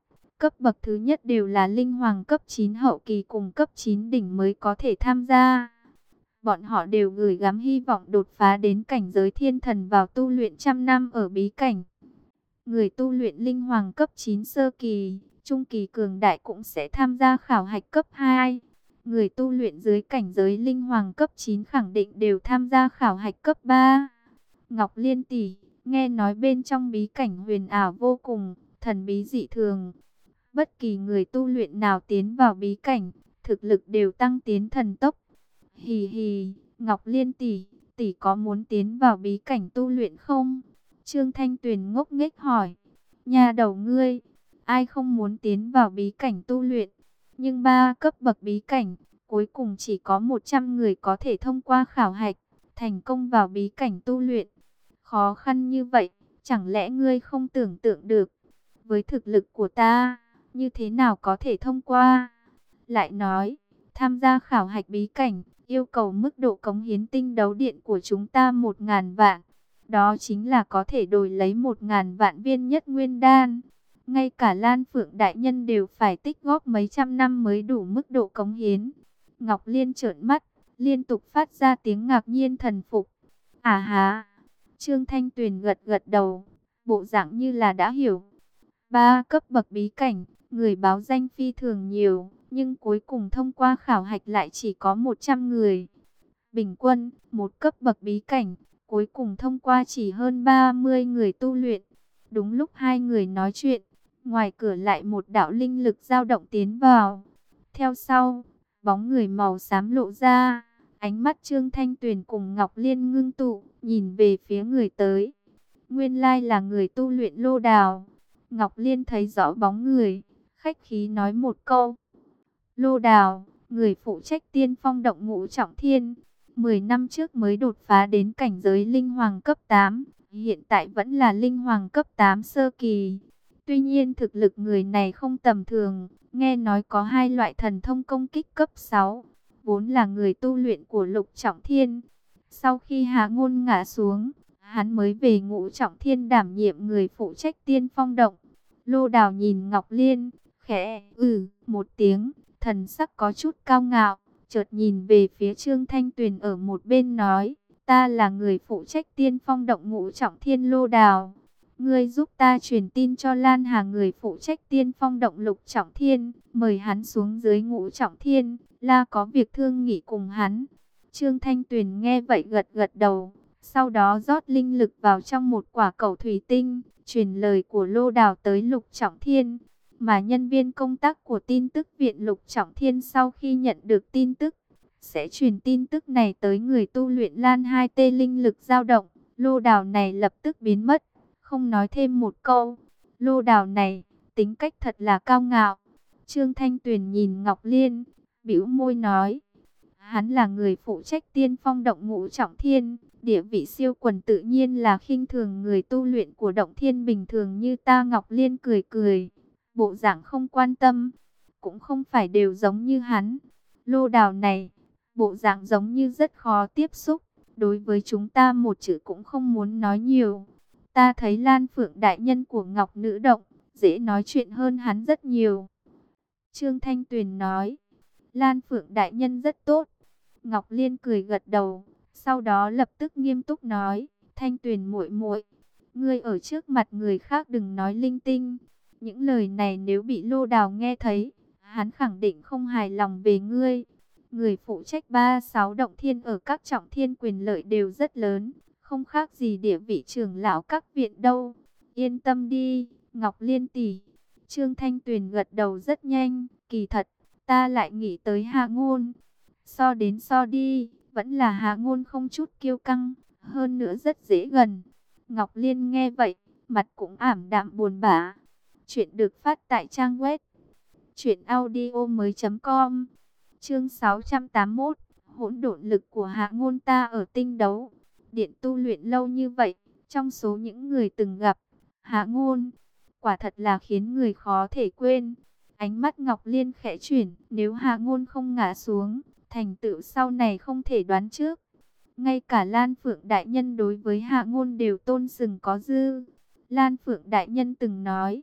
cấp bậc thứ nhất đều là linh hoàng cấp 9 hậu kỳ cùng cấp 9 đỉnh mới có thể tham gia. Bọn họ đều gửi gắm hy vọng đột phá đến cảnh giới thiên thần vào tu luyện trăm năm ở bí cảnh. Người tu luyện linh hoàng cấp 9 sơ kỳ, trung kỳ cường đại cũng sẽ tham gia khảo hạch cấp 2. Người tu luyện dưới cảnh giới linh hoàng cấp 9 khẳng định đều tham gia khảo hạch cấp 3. Ngọc Liên tỷ, nghe nói bên trong bí cảnh huyền ảo vô cùng, thần bí dị thường. Bất kỳ người tu luyện nào tiến vào bí cảnh, thực lực đều tăng tiến thần tốc. Hì hì, Ngọc Liên tỷ, tỷ có muốn tiến vào bí cảnh tu luyện không? Trương Thanh Tuyền ngốc nghếch hỏi. Nhà đầu ngươi, ai không muốn tiến vào bí cảnh tu luyện? Nhưng 3 cấp bậc bí cảnh, cuối cùng chỉ có 100 người có thể thông qua khảo hạch, thành công vào bí cảnh tu luyện. Khó khăn như vậy, chẳng lẽ ngươi không tưởng tượng được? Với thực lực của ta, như thế nào có thể thông qua? Lại nói, tham gia khảo hạch bí cảnh, yêu cầu mức độ cống hiến tinh đấu điện của chúng ta 1.000 vạn. Đó chính là có thể đổi lấy 1.000 vạn viên nhất nguyên đan. Ngay cả Lan Phượng Đại Nhân đều phải tích góp mấy trăm năm mới đủ mức độ cống hiến. Ngọc Liên trợn mắt, liên tục phát ra tiếng ngạc nhiên thần phục. À há, Trương Thanh Tuyền gật gật đầu, bộ dạng như là đã hiểu. 3 cấp bậc bí cảnh, người báo danh phi thường nhiều, nhưng cuối cùng thông qua khảo hạch lại chỉ có 100 người. Bình quân, một cấp bậc bí cảnh, cuối cùng thông qua chỉ hơn 30 người tu luyện. Đúng lúc hai người nói chuyện, ngoài cửa lại một đạo linh lực dao động tiến vào. Theo sau, bóng người màu xám lộ ra, ánh mắt Trương Thanh Tuyền cùng Ngọc Liên ngưng tụ, nhìn về phía người tới. Nguyên lai là người tu luyện Lô Đào. Ngọc Liên thấy rõ bóng người, khách khí nói một câu. Lô Đào, người phụ trách Tiên Phong động Ngũ Trọng Thiên, 10 năm trước mới đột phá đến cảnh giới linh hoàng cấp 8, hiện tại vẫn là linh hoàng cấp 8 sơ kỳ. Tuy nhiên thực lực người này không tầm thường, nghe nói có 2 loại thần thông công kích cấp 6, vốn là người tu luyện của Lục Trọng Thiên. Sau khi Hạ Ngôn ngã xuống, hắn mới về Ngũ Trọng Thiên đảm nhiệm người phụ trách Tiên Phong động. Lô Đào nhìn Ngọc Liên, khẽ một tiếng, thần sắc có chút cao ngạo, chợt nhìn về phía Trương Thanh Tuyền ở một bên nói, ta là người phụ trách Tiên Phong động Ngũ Trọng Thiên Lô Đào. Ngươi giúp ta truyền tin cho Lan Hà người phụ trách Tiên Phong động Lục Trọng Thiên, mời hắn xuống dưới Ngũ Trọng Thiên, la có việc thương nghị cùng hắn. Trương Thanh Tuyền nghe vậy gật gật đầu, sau đó rót linh lực vào trong một quả cầu thủy tinh, truyền lời của Lô Đào tới Lục Trọng Thiên. Mà nhân viên công tác của tin tức viện Lục Trọng Thiên sau khi nhận được tin tức, sẽ truyền tin tức này tới người tu luyện Lan 2T linh lực dao động. Lô Đào này lập tức biến mất, không nói thêm một câu. Lô Đào này, tính cách thật là cao ngạo. Trương Thanh Tuyền nhìn Ngọc Liên, bĩu môi nói, hắn là người phụ trách Tiên Phong động Ngũ Trọng Thiên, địa vị siêu quần tự nhiên là khinh thường người tu luyện của động thiên bình thường như ta. Ngọc Liên cười cười, bộ dạng không quan tâm, cũng không phải đều giống như hắn. Lô Đào này, bộ dạng giống như rất khó tiếp xúc, đối với chúng ta một chữ cũng không muốn nói nhiều. Ta thấy Lan Phượng Đại Nhân của Ngọc Nữ Động, dễ nói chuyện hơn hắn rất nhiều. Trương Thanh Tuyền nói, Lan Phượng Đại Nhân rất tốt. Ngọc Liên cười gật đầu, sau đó lập tức nghiêm túc nói, Thanh Tuyền muội muội, ngươi ở trước mặt người khác đừng nói linh tinh. Những lời này nếu bị Lô Đào nghe thấy, hắn khẳng định không hài lòng về ngươi. Người phụ trách 36 động thiên ở các trọng thiên quyền lợi đều rất lớn, không khác gì địa vị trưởng lão các viện đâu. Yên tâm đi, Ngọc Liên tỷ. Trương Thanh Tuyền gật đầu rất nhanh, kỳ thật, ta lại nghĩ tới Hạ Ngôn. So đến so đi, vẫn là Hạ Ngôn không chút kiêu căng, hơn nữa rất dễ gần. Ngọc Liên nghe vậy, mặt cũng ảm đạm buồn bã. Chuyện được phát tại trang web truyệnaudiomoi.com. Chương 681, hỗn độn lực của Hạ Ngôn. Ta ở Tinh Đấu Điện tu luyện lâu như vậy, trong số những người từng gặp, Hạ Ngôn quả thật là khiến người khó thể quên. Ánh mắt Ngọc Liên khẽ chuyển, nếu Hạ Ngôn không ngã xuống, thành tựu sau này không thể đoán trước. Ngay cả Lan Phượng Đại Nhân đối với Hạ Ngôn đều tôn sùng có dư. Lan Phượng Đại Nhân từng nói,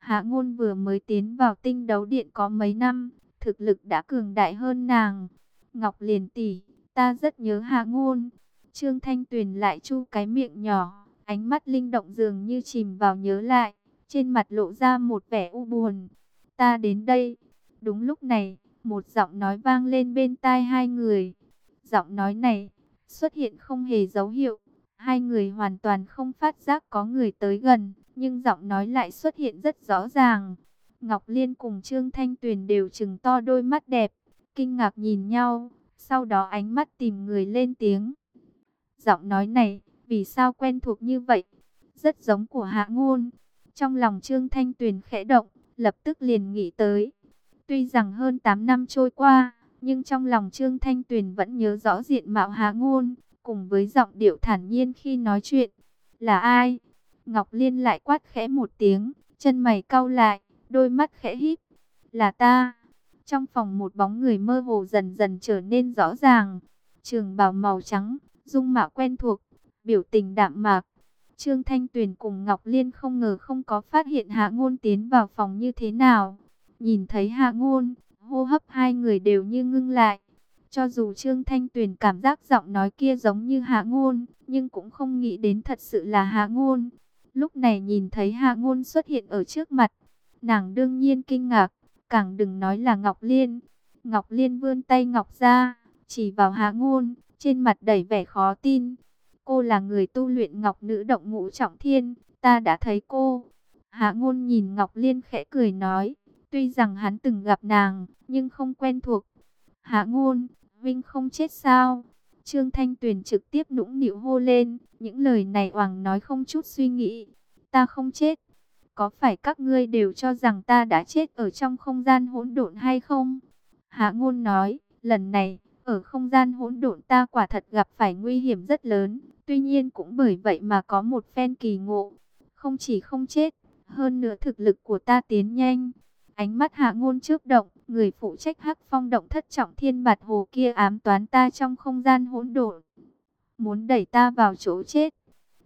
Hạ Ngôn vừa mới tiến vào tinh đấu điện có mấy năm, thực lực đã cường đại hơn nàng. Ngọc Liền tỷ, ta rất nhớ Hạ Ngôn. Trương Thanh Tuyền lại chu cái miệng nhỏ, ánh mắt linh động dường như chìm vào nhớ lại, trên mặt lộ ra một vẻ u buồn. Ta đến đây. Đúng lúc này, một giọng nói vang lên bên tai hai người. Giọng nói này xuất hiện không hề dấu hiệu, hai người hoàn toàn không phát giác có người tới gần, nhưng giọng nói lại xuất hiện rất rõ ràng. Ngọc Liên cùng Trương Thanh Tuyền đều trừng to đôi mắt đẹp, kinh ngạc nhìn nhau, sau đó ánh mắt tìm người lên tiếng. Giọng nói này, vì sao quen thuộc như vậy? Rất giống của Hạ Ngôn. Trong lòng Trương Thanh Tuyền khẽ động, lập tức liền nghĩ tới. Tuy rằng hơn 8 năm trôi qua, nhưng trong lòng Trương Thanh Tuyền vẫn nhớ rõ diện mạo Hạ Ngôn, cùng với giọng điệu thản nhiên khi nói chuyện. Là ai? Ngọc Liên lại quát khẽ một tiếng, chân mày cau lại, đôi mắt khẽ híp. Là ta. Trong phòng một bóng người mơ hồ dần dần trở nên rõ ràng. Trường bào màu trắng, dung mạo quen thuộc, biểu tình đạm mạc. Trương Thanh Tuyền cùng Ngọc Liên không ngờ không có phát hiện Hạ Ngôn tiến vào phòng như thế nào. Nhìn thấy Hạ Ngôn, hô hấp hai người đều như ngưng lại. Cho dù Trương Thanh Tuyền cảm giác giọng nói kia giống như Hạ Ngôn, nhưng cũng không nghĩ đến thật sự là Hạ Ngôn. Lúc này nhìn thấy Hạ Ngôn xuất hiện ở trước mặt, nàng đương nhiên kinh ngạc, càng đừng nói là Ngọc Liên. Ngọc Liên vươn tay ngọc ra, chỉ vào Hạ Ngôn, trên mặt đầy vẻ khó tin. Cô là người tu luyện Ngọc Nữ Động Ngũ Trọng Thiên, ta đã thấy cô. Hạ Ngôn nhìn Ngọc Liên khẽ cười nói, tuy rằng hắn từng gặp nàng, nhưng không quen thuộc. Hạ Ngôn, Vinh không chết sao? Trương Thanh Tuyền trực tiếp nũng nịu hô lên, những lời này oằng nói không chút suy nghĩ. Ta không chết. Có phải các ngươi đều cho rằng ta đã chết ở trong không gian hỗn độn hay không? Hạ Ngôn nói, lần này, ở không gian hỗn độn ta quả thật gặp phải nguy hiểm rất lớn. Tuy nhiên cũng bởi vậy mà có một phen kỳ ngộ. Không chỉ không chết, hơn nữa thực lực của ta tiến nhanh. Ánh mắt Hạ Ngôn chớp động, người phụ trách Hắc Phong động thất trọng thiên bạt hồ kia ám toán ta trong không gian hỗn độn, muốn đẩy ta vào chỗ chết.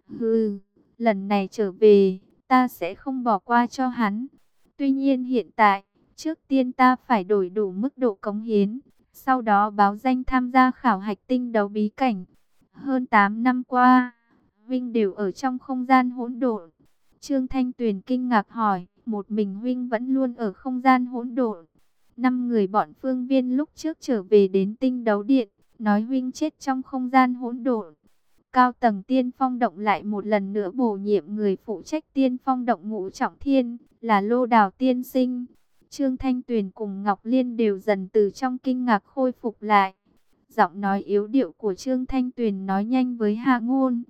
Hừ, lần này trở về, ta sẽ không bỏ qua cho hắn. Tuy nhiên hiện tại, trước tiên ta phải đổi đủ mức độ cống hiến, sau đó báo danh tham gia khảo hạch tinh đấu bí cảnh. Hơn 8 năm qua, Vinh đều ở trong không gian hỗn độn. Trương Thanh Tuyền kinh ngạc hỏi, một mình Huynh vẫn luôn ở không gian hỗn độn? 5 người bọn Phương Viên lúc trước trở về đến tinh đấu điện, nói Huynh chết trong không gian hỗn độn. Cao tầng Tiên Phong động lại một lần nữa bổ nhiệm người phụ trách Tiên Phong động Ngũ Trọng Thiên, là Lô Đào tiên sinh. Trương Thanh Tuyền cùng Ngọc Liên đều dần từ trong kinh ngạc khôi phục lại. Giọng nói yếu điệu của Trương Thanh Tuyền nói nhanh với Hạ Ngôn.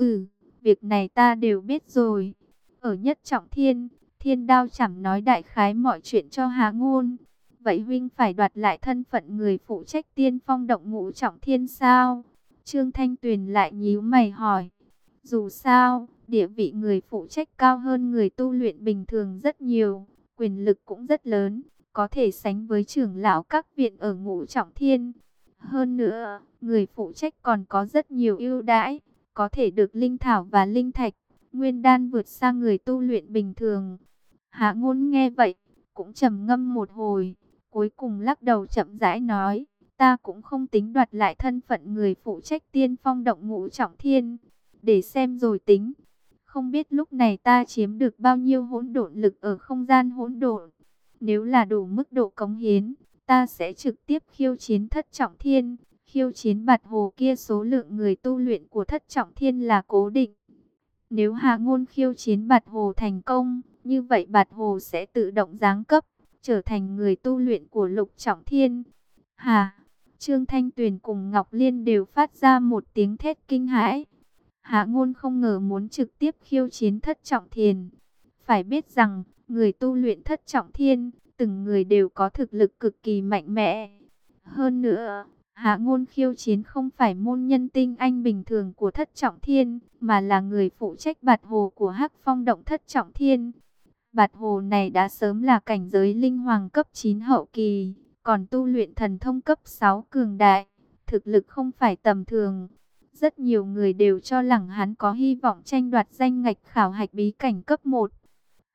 Việc này ta đều biết rồi. Ở Nhất Trọng Thiên, Thiên Đao chẳng nói đại khái mọi chuyện cho Hạ Ngôn. Vậy Huynh phải đoạt lại thân phận người phụ trách Tiên Phong động Ngũ Trọng Thiên sao? Trương Thanh Tuyền lại nhíu mày hỏi. Dù sao, địa vị người phụ trách cao hơn người tu luyện bình thường rất nhiều, quyền lực cũng rất lớn, có thể sánh với trưởng lão các viện ở Ngũ Trọng Thiên. Hơn nữa, người phụ trách còn có rất nhiều ưu đãi, có thể được linh thảo và linh thạch, nguyên đan vượt xa người tu luyện bình thường. Hạ Ngôn nghe vậy, cũng trầm ngâm một hồi, cuối cùng lắc đầu chậm rãi nói, ta cũng không tính đoạt lại thân phận người phụ trách Tiên Phong động Ngũ Trọng Thiên, để xem rồi tính. Không biết lúc này ta chiếm được bao nhiêu hỗn độn lực ở không gian hỗn độn. Nếu là đủ mức độ cống hiến, ta sẽ trực tiếp khiêu chiến Thất Trọng Thiên. Khiêu chiến bạt hồ kia số lượng người tu luyện của Thất Trọng Thiên là cố định. Nếu Hạ Ngôn khiêu chiến bạt hồ thành công, như vậy bạt hồ sẽ tự động giáng cấp, trở thành người tu luyện của Lục Trọng Thiên. Hà, Trương Thanh Tuyền cùng Ngọc Liên đều phát ra một tiếng thét kinh hãi. Hạ Ngôn không ngờ muốn trực tiếp khiêu chiến Thất Trọng Thiên. Phải biết rằng, người tu luyện Thất Trọng Thiên, từng người đều có thực lực cực kỳ mạnh mẽ. Hơn nữa, Hạ Ngôn khiêu chiến không phải môn nhân tinh anh bình thường của Thất Trọng Thiên, mà là người phụ trách bạt hồ của Hắc Phong động Thất Trọng Thiên. Bạt hồ này đã sớm là cảnh giới linh hoàng cấp 9 hậu kỳ, còn tu luyện thần thông cấp 6 cường đại, thực lực không phải tầm thường. Rất nhiều người đều cho rằng hắn có hy vọng tranh đoạt danh ngạch khảo hạch bí cảnh cấp 1.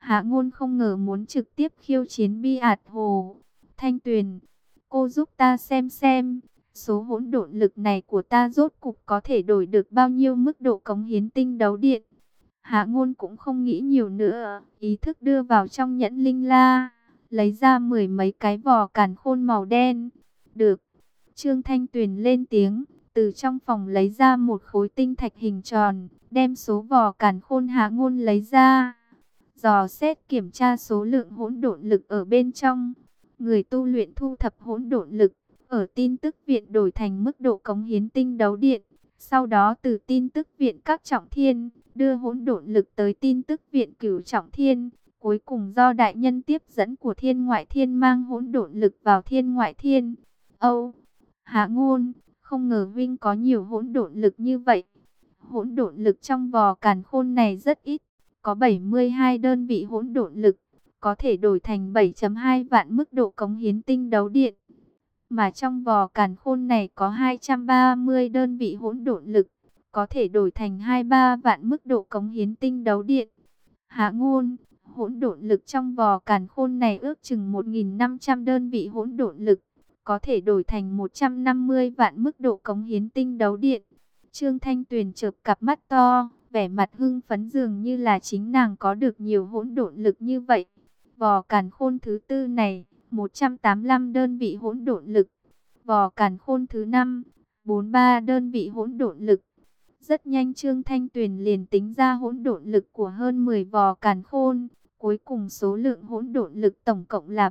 Hạ Ngôn không ngờ muốn trực tiếp khiêu chiến Bi Ạt Hồ. Thanh Tuyền, cô giúp ta xem, số hỗn độn lực này của ta rốt cục có thể đổi được bao nhiêu mức độ cống hiến tinh đấu điện. Hạ Ngôn cũng không nghĩ nhiều nữa, ý thức đưa vào trong nhẫn linh la, lấy ra mười mấy cái vỏ càn khôn màu đen. Được, Trương Thanh Tuyền lên tiếng, từ trong phòng lấy ra một khối tinh thạch hình tròn, đem số vỏ càn khôn Hạ Ngôn lấy ra. Dò xét kiểm tra số lượng hỗn độn lực ở bên trong. Người tu luyện thu thập hỗn độn lực, ở tin tức viện đổi thành mức độ cống hiến tinh đấu điện. Sau đó từ tin tức viện các trọng thiên, đưa hỗn độn lực tới tin tức viện cửu trọng thiên. Cuối cùng do đại nhân tiếp dẫn của thiên ngoại thiên mang hỗn độn lực vào thiên ngoại thiên. Âu, Hạ Ngôn, không ngờ Vinh có nhiều hỗn độn lực như vậy. Hỗn độn lực trong vò càn khôn này rất ít, có 72 đơn vị hỗn độn lực, có thể đổi thành 7,2 vạn mức độ cống hiến tinh đấu điện. Mà trong vò càn khôn này có 230 đơn vị hỗn độn lực, có thể đổi thành 23 vạn mức độ cống hiến tinh đấu điện. Hạ Ngôn, hỗn độn lực trong vò càn khôn này ước chừng 1.500 đơn vị hỗn độn lực, có thể đổi thành 150 vạn mức độ cống hiến tinh đấu điện. Trương Thanh Tuyền chợp cặp mắt to, vẻ mặt hưng phấn dường như là chính nàng có được nhiều hỗn độn lực như vậy. Vò càn khôn thứ tư này, 185 đơn vị hỗn độn lực. Vò càn khôn thứ 5, 43 đơn vị hỗn độn lực. Rất nhanh Trương Thanh Tuyền liền tính ra hỗn độn lực của hơn 10 vò càn khôn. Cuối cùng số lượng hỗn độn lực tổng cộng là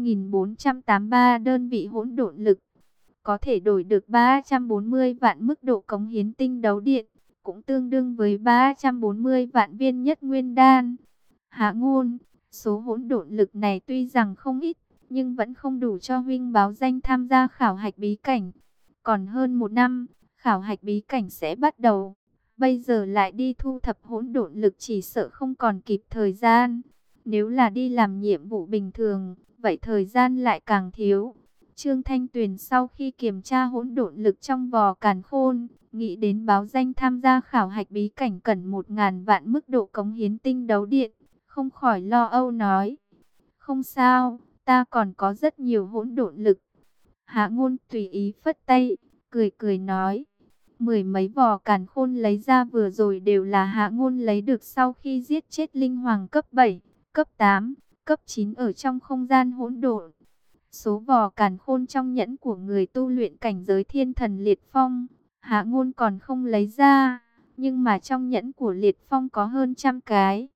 3.483 đơn vị hỗn độn lực. Có thể đổi được 340 vạn mức độ cống hiến tinh đấu điện, cũng tương đương với 340 vạn viên nhất nguyên đan. Hạ Ngôn, số hỗn độn lực này tuy rằng không ít, nhưng vẫn không đủ cho huynh báo danh tham gia khảo hạch bí cảnh. Còn hơn một năm, khảo hạch bí cảnh sẽ bắt đầu. Bây giờ lại đi thu thập hỗn độn lực chỉ sợ không còn kịp thời gian. Nếu là đi làm nhiệm vụ bình thường, vậy thời gian lại càng thiếu. Trương Thanh Tuyền sau khi kiểm tra hỗn độn lực trong vò càn khôn, nghĩ đến báo danh tham gia khảo hạch bí cảnh cần 1.000 vạn mức độ cống hiến tinh đấu điện, không khỏi lo âu nói. Không sao, ta còn có rất nhiều hỗn độn lực. Hạ Ngôn tùy ý phất tay, cười nói. Mười mấy vò càn khôn lấy ra vừa rồi đều là Hạ Ngôn lấy được sau khi giết chết linh hoàng cấp 7, cấp 8, cấp 9 ở trong không gian hỗn độn. Số vò càn khôn trong nhẫn của người tu luyện cảnh giới thiên thần liệt phong, Hạ Ngôn còn không lấy ra, nhưng mà trong nhẫn của liệt phong có hơn trăm cái.